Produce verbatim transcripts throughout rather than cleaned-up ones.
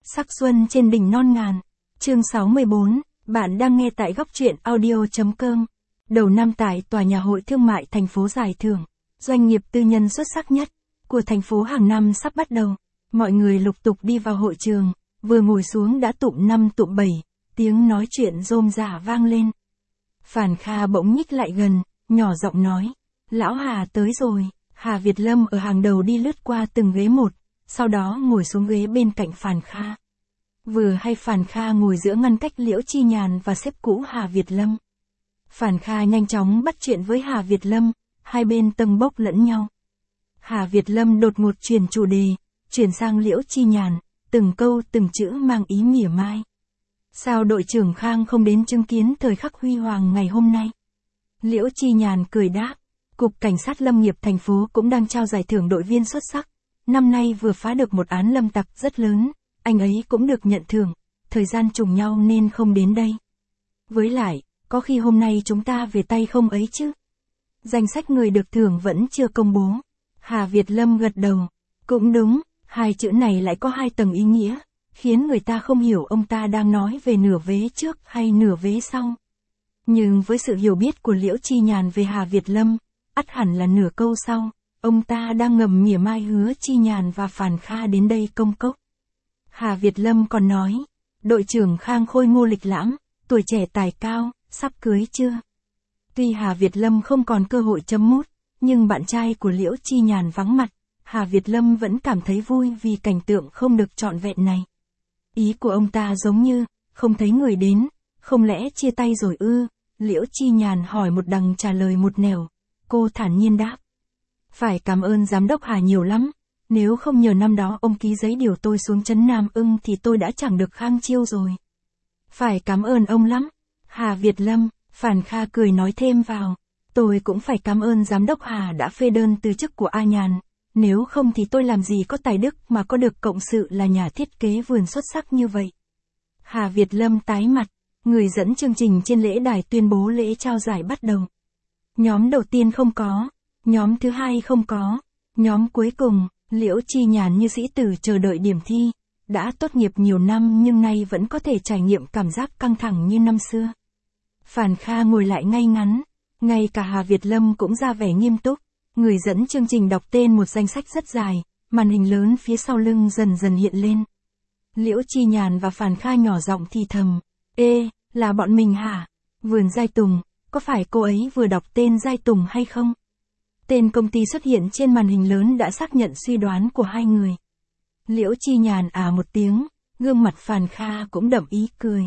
Sắc xuân trên đỉnh non ngàn. Chương sáu mươi bốn, bạn đang nghe tại góc truyện audio.com. Đầu năm tại tòa nhà hội thương mại thành phố giải thưởng, doanh nghiệp tư nhân xuất sắc nhất của thành phố hàng năm sắp bắt đầu. Mọi người lục tục đi vào hội trường, vừa ngồi xuống đã tụm năm tụm bảy, tiếng nói chuyện rôm rả vang lên. Phản Kha bỗng nhích lại gần, nhỏ giọng nói, lão Hà tới rồi. Hà Việt Lâm ở hàng đầu đi lướt qua từng ghế một, sau đó ngồi xuống ghế bên cạnh Phản Kha. Vừa hay Phản Kha ngồi giữa ngăn cách Liễu Chi Nhàn và sếp cũ Hà Việt Lâm. Phản Kha nhanh chóng bắt chuyện với Hà Việt Lâm, hai bên tâng bốc lẫn nhau. Hà Việt Lâm đột ngột chuyển chủ đề, chuyển sang Liễu Chi Nhàn, từng câu từng chữ mang ý mỉa mai. Sao đội trưởng Khang không đến chứng kiến thời khắc huy hoàng ngày hôm nay? Liễu Chi Nhàn cười đáp, Cục Cảnh sát Lâm nghiệp thành phố cũng đang trao giải thưởng đội viên xuất sắc. Năm nay vừa phá được một án lâm tặc rất lớn, anh ấy cũng được nhận thưởng, thời gian trùng nhau nên không đến đây. Với lại, có khi hôm nay chúng ta về tay không ấy chứ? Danh sách người được thưởng vẫn chưa công bố. Hà Việt Lâm gật đầu, cũng đúng, hai chữ này lại có hai tầng ý nghĩa, khiến người ta không hiểu ông ta đang nói về nửa vế trước hay nửa vế sau. Nhưng với sự hiểu biết của Liễu Chi Nhàn về Hà Việt Lâm, ắt hẳn là nửa câu sau, ông ta đang ngầm mỉa mai hứa Chi Nhàn và Phản Kha đến đây công cốc. Hà Việt Lâm còn nói, đội trưởng Khang khôi ngô lịch lãm, tuổi trẻ tài cao, sắp cưới chưa? Tuy Hà Việt Lâm không còn cơ hội chấm mút, nhưng bạn trai của Liễu Chi Nhàn vắng mặt, Hà Việt Lâm vẫn cảm thấy vui vì cảnh tượng không được trọn vẹn này. Ý của ông ta giống như, không thấy người đến, không lẽ chia tay rồi ư? Liễu Chi Nhàn hỏi một đằng trả lời một nẻo, cô thản nhiên đáp. Phải cảm ơn giám đốc Hà nhiều lắm, nếu không nhờ năm đó ông ký giấy điều tôi xuống trấn Nam Ưng thì tôi đã chẳng được Khang chiêu rồi. Phải cảm ơn ông lắm. Hà Việt Lâm, Phản Kha cười nói thêm vào, tôi cũng phải cảm ơn giám đốc Hà đã phê đơn từ chức của A Nhàn, nếu không thì tôi làm gì có tài đức mà có được cộng sự là nhà thiết kế vườn xuất sắc như vậy. Hà Việt Lâm tái mặt, người dẫn chương trình trên lễ đài tuyên bố lễ trao giải bắt đầu. Nhóm đầu tiên không có, nhóm thứ hai không có, nhóm cuối cùng, Liễu Chi Nhàn như sĩ tử chờ đợi điểm thi, đã tốt nghiệp nhiều năm nhưng nay vẫn có thể trải nghiệm cảm giác căng thẳng như năm xưa. Phản Kha ngồi lại ngay ngắn, ngay cả Hà Việt Lâm cũng ra vẻ nghiêm túc, người dẫn chương trình đọc tên một danh sách rất dài, màn hình lớn phía sau lưng dần dần hiện lên. Liễu Chi Nhàn và Phản Kha nhỏ giọng thì thầm, ê, là bọn mình hả? Vườn Giai Tùng, có phải cô ấy vừa đọc tên Giai Tùng hay không? Tên công ty xuất hiện trên màn hình lớn đã xác nhận suy đoán của hai người. Liễu Chi Nhàn à một tiếng, gương mặt Phản Kha cũng đậm ý cười.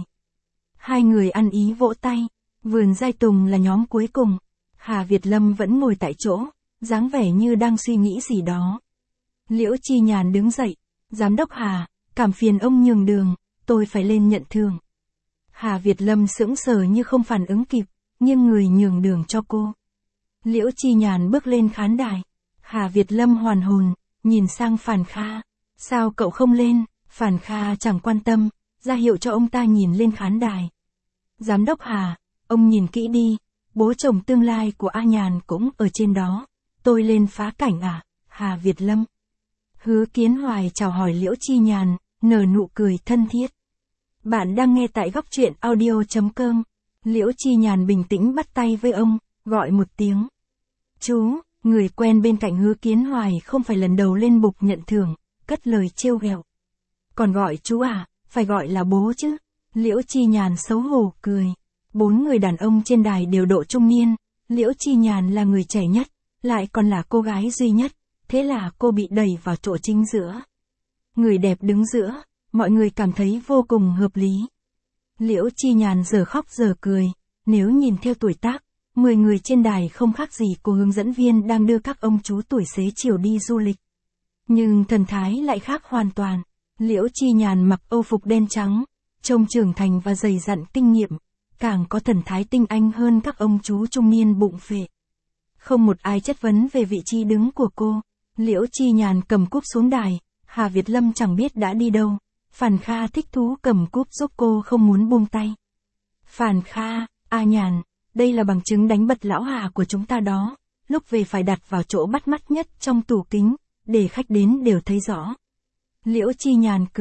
Hai người ăn ý vỗ tay, Vườn Giai Tùng là nhóm cuối cùng. Hà Việt Lâm vẫn ngồi tại chỗ, dáng vẻ như đang suy nghĩ gì đó. Liễu Chi Nhàn đứng dậy, giám đốc Hà, cảm phiền ông nhường đường, tôi phải lên nhận thưởng. Hà Việt Lâm sững sờ như không phản ứng kịp, nghiêng người nhường đường cho cô. Liễu Chi Nhàn bước lên khán đài. Hà Việt Lâm hoàn hồn, nhìn sang Phản Kha. Sao cậu không lên? Phản Kha chẳng quan tâm, ra hiệu cho ông ta nhìn lên khán đài. Giám đốc Hà, ông nhìn kỹ đi, bố chồng tương lai của A Nhàn cũng ở trên đó. Tôi lên phá cảnh à? Hà Việt Lâm. Hứa Kiến Hoài chào hỏi Liễu Chi Nhàn, nở nụ cười thân thiết. Bạn đang nghe tại góc truyện audio.com. Liễu Chi Nhàn bình tĩnh bắt tay với ông, gọi một tiếng. Chú, người quen bên cạnh Hứa Kiến Hoài không phải lần đầu lên bục nhận thưởng, cất lời trêu ghẹo. Còn gọi chú à, phải gọi là bố chứ. Liễu Chi Nhàn xấu hổ cười. Bốn người đàn ông trên đài đều độ trung niên, Liễu Chi Nhàn là người trẻ nhất, lại còn là cô gái duy nhất, thế là cô bị đẩy vào chỗ chính giữa. Người đẹp đứng giữa, mọi người cảm thấy vô cùng hợp lý. Liễu Chi Nhàn giờ khóc giờ cười, nếu nhìn theo tuổi tác, mười người trên đài không khác gì cô hướng dẫn viên đang đưa các ông chú tuổi xế chiều đi du lịch. Nhưng thần thái lại khác hoàn toàn. Liễu Chi Nhàn mặc âu phục đen trắng, trông trưởng thành và dày dặn kinh nghiệm, càng có thần thái tinh anh hơn các ông chú trung niên bụng phệ. Không một ai chất vấn về vị trí đứng của cô. Liễu Chi Nhàn cầm cúp xuống đài, Hà Việt Lâm chẳng biết đã đi đâu. Phản Kha thích thú cầm cúp giúp cô không muốn buông tay. Phản Kha, A Nhàn, đây là bằng chứng đánh bật lão Hà của chúng ta đó, lúc về phải đặt vào chỗ bắt mắt nhất trong tủ kính, để khách đến đều thấy rõ. Liễu Chi Nhàn cười,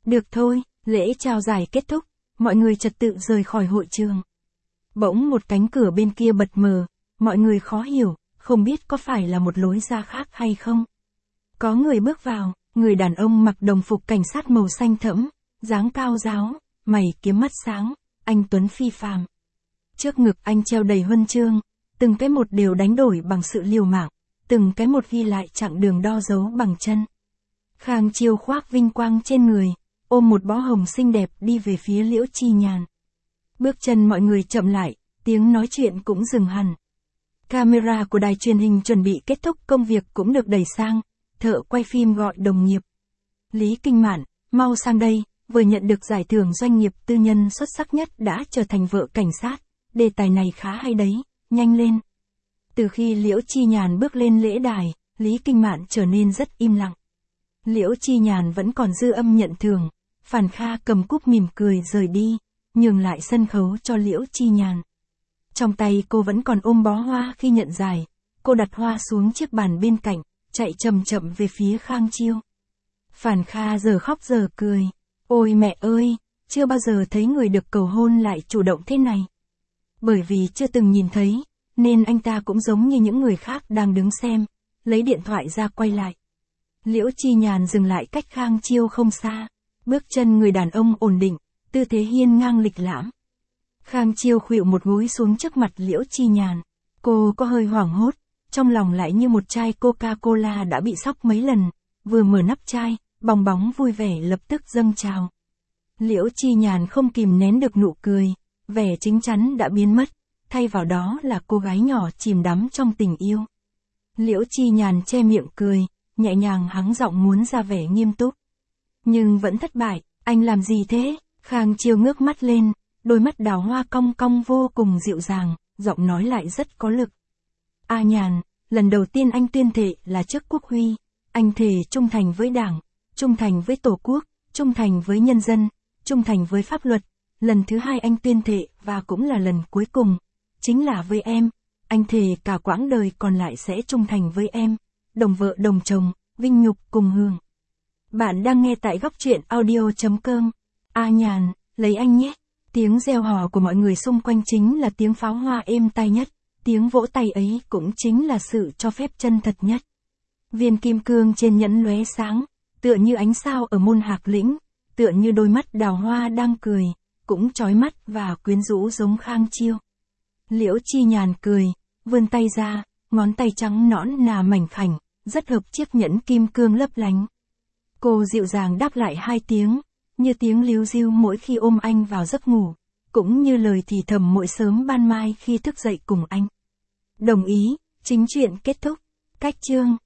Được thôi, lễ trao giải kết thúc, mọi người trật tự rời khỏi hội trường. Bỗng một cánh cửa bên kia bật mở, mọi người khó hiểu, không biết có phải là một lối ra khác hay không. Có người bước vào, người đàn ông mặc đồng phục cảnh sát màu xanh thẫm, dáng cao ráo, mày kiếm mắt sáng, anh tuấn phi phàm. Trước ngực anh treo đầy huân chương, từng cái một đều đánh đổi bằng sự liều mạng, từng cái một ghi lại chặng đường đo dấu bằng chân. Khang Chiêu khoác vinh quang trên người, ôm một bó hồng xinh đẹp đi về phía Liễu Chi Nhàn. Bước chân mọi người chậm lại, tiếng nói chuyện cũng dừng hẳn. Camera của đài truyền hình chuẩn bị kết thúc công việc cũng được đẩy sang, thợ quay phim gọi đồng nghiệp. Lý Kinh Mạn, mau sang đây, vừa nhận được giải thưởng doanh nghiệp tư nhân xuất sắc nhất đã trở thành vợ cảnh sát, đề tài này khá hay đấy, nhanh lên. Từ khi Liễu Chi Nhàn bước lên lễ đài, Lý Kinh Mạn trở nên rất im lặng. Liễu Chi Nhàn vẫn còn dư âm nhận thưởng, Phản Kha cầm cúp mỉm cười rời đi, nhường lại sân khấu cho Liễu Chi Nhàn. Trong tay cô vẫn còn ôm bó hoa khi nhận giải, cô đặt hoa xuống chiếc bàn bên cạnh, chạy chậm chậm về phía Khang Chiêu. Phản Kha giờ khóc giờ cười, ôi mẹ ơi, chưa bao giờ thấy người được cầu hôn lại chủ động thế này. Bởi vì chưa từng nhìn thấy, nên anh ta cũng giống như những người khác đang đứng xem, lấy điện thoại ra quay lại. Liễu Chi Nhàn dừng lại cách Khang Chiêu không xa, bước chân người đàn ông ổn định, tư thế hiên ngang lịch lãm. Khang Chiêu khuỵu một gối xuống trước mặt Liễu Chi Nhàn, cô có hơi hoảng hốt, trong lòng lại như một chai Coca-Cola đã bị xóc mấy lần, vừa mở nắp chai, bong bóng vui vẻ lập tức dâng trào. Liễu Chi Nhàn không kìm nén được nụ cười, vẻ chính chắn đã biến mất, thay vào đó là cô gái nhỏ chìm đắm trong tình yêu. Liễu Chi Nhàn che miệng cười, nhẹ nhàng hắng giọng muốn ra vẻ nghiêm túc. Nhưng vẫn thất bại, anh làm gì thế? Khang Chiêu ngước mắt lên, đôi mắt đào hoa cong cong vô cùng dịu dàng, giọng nói lại rất có lực. A Nhàn, lần đầu tiên anh tuyên thệ là trước Quốc Huy, anh thề trung thành với Đảng, trung thành với Tổ quốc, trung thành với nhân dân, trung thành với pháp luật. Lần thứ hai anh tuyên thệ và cũng là lần cuối cùng, chính là với em, anh thề cả quãng đời còn lại sẽ trung thành với em, đồng vợ đồng chồng, vinh nhục cùng hưởng. Bạn đang nghe tại góc truyện audio chấm com. A Nhàn, lấy anh nhé. Tiếng reo hò của mọi người xung quanh chính là tiếng pháo hoa êm tai nhất, tiếng vỗ tay ấy cũng chính là sự cho phép chân thật nhất. Viên kim cương trên nhẫn lóe sáng, tựa như ánh sao ở môn Hạc Lĩnh, tựa như đôi mắt đào hoa đang cười, cũng chói mắt và quyến rũ giống Khang Chiêu. Liễu Chi Nhàn cười, vươn tay ra, ngón tay trắng nõn nà mảnh khảnh, rất hợp chiếc nhẫn kim cương lấp lánh. Cô dịu dàng đáp lại hai tiếng, như tiếng líu ríu mỗi khi ôm anh vào giấc ngủ, cũng như lời thì thầm mỗi sớm ban mai khi thức dậy cùng anh. Đồng ý, chính chuyện kết thúc, cách chương.